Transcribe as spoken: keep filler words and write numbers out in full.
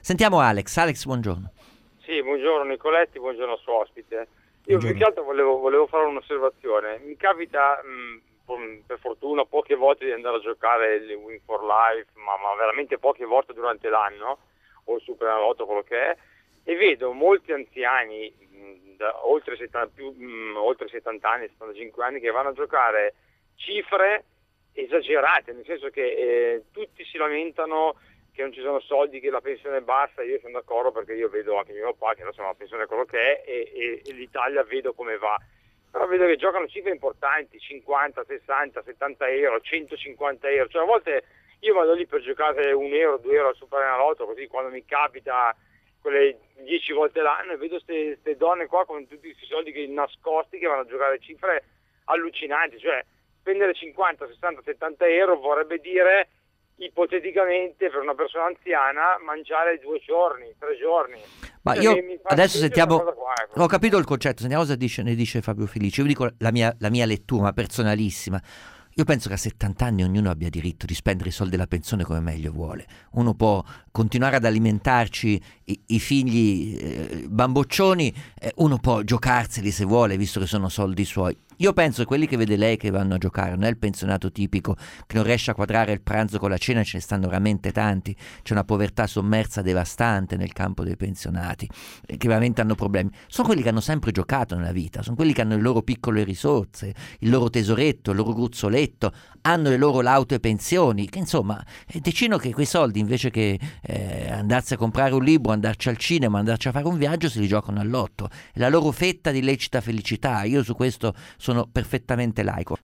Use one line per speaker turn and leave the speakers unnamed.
Sentiamo Alex. Alex, buongiorno.
Sì, buongiorno Nicoletti, buongiorno suo ospite. Io
Buongiorno.
più che altro volevo, volevo fare un'osservazione. Mi capita, mh, per fortuna, poche volte di andare a giocare il Win for Life, ma, ma veramente poche volte durante l'anno, o il Superenalotto, quello che è, e vedo molti anziani, mh, da oltre settanta, più, mh, oltre settanta anni, settantacinque anni, che vanno a giocare cifre esagerate, nel senso che eh, tutti si lamentano che non ci sono soldi, che la pensione è bassa. Io sono d'accordo, perché io vedo anche mio papà che adesso ha una pensione quello che è, e, e, e l'Italia vedo come va, però vedo che giocano cifre importanti, cinquanta, sessanta, settanta euro, centocinquanta euro, cioè a volte io vado lì per giocare un euro, due euro al Superenalotto, così quando mi capita quelle dieci volte l'anno, e vedo queste donne qua con tutti questi soldi che nascosti, che vanno a giocare cifre allucinanti. Cioè spendere cinquanta, sessanta, settanta euro vorrebbe dire, ipoteticamente, per una persona anziana mangiare due giorni, tre giorni.
Ma
Cioè,
io
mi- mi fa
adesso
specie
sentiamo,
questa cosa qua, ecco.
ho capito il concetto, sentiamo cosa dice, ne dice Fabio Felice. Io dico la mia, la mia lettura, ma personalissima. Io penso che a settanta anni ognuno abbia diritto di spendere i soldi della pensione come meglio vuole. Uno può continuare ad alimentarci i, i figli eh, bamboccioni, eh, uno può giocarseli se vuole, visto che sono soldi suoi. Io penso che quelli che vede lei che vanno a giocare non è il pensionato tipico che non riesce a quadrare il pranzo con la cena, ce ne stanno veramente tanti. C'è una povertà sommersa devastante nel campo dei pensionati, eh, che veramente hanno problemi. Sono quelli che hanno sempre giocato nella vita, sono quelli che hanno le loro piccole risorse, il loro tesoretto, il loro gruzzoletto, hanno le loro laute pensioni, che insomma eh, decidono che quei soldi, invece che eh, andarsi a comprare un libro, andarci al cinema, andarci a fare un viaggio, se li giocano all'otto. È la loro fetta di lecita felicità. Io su questo sono perfettamente laico.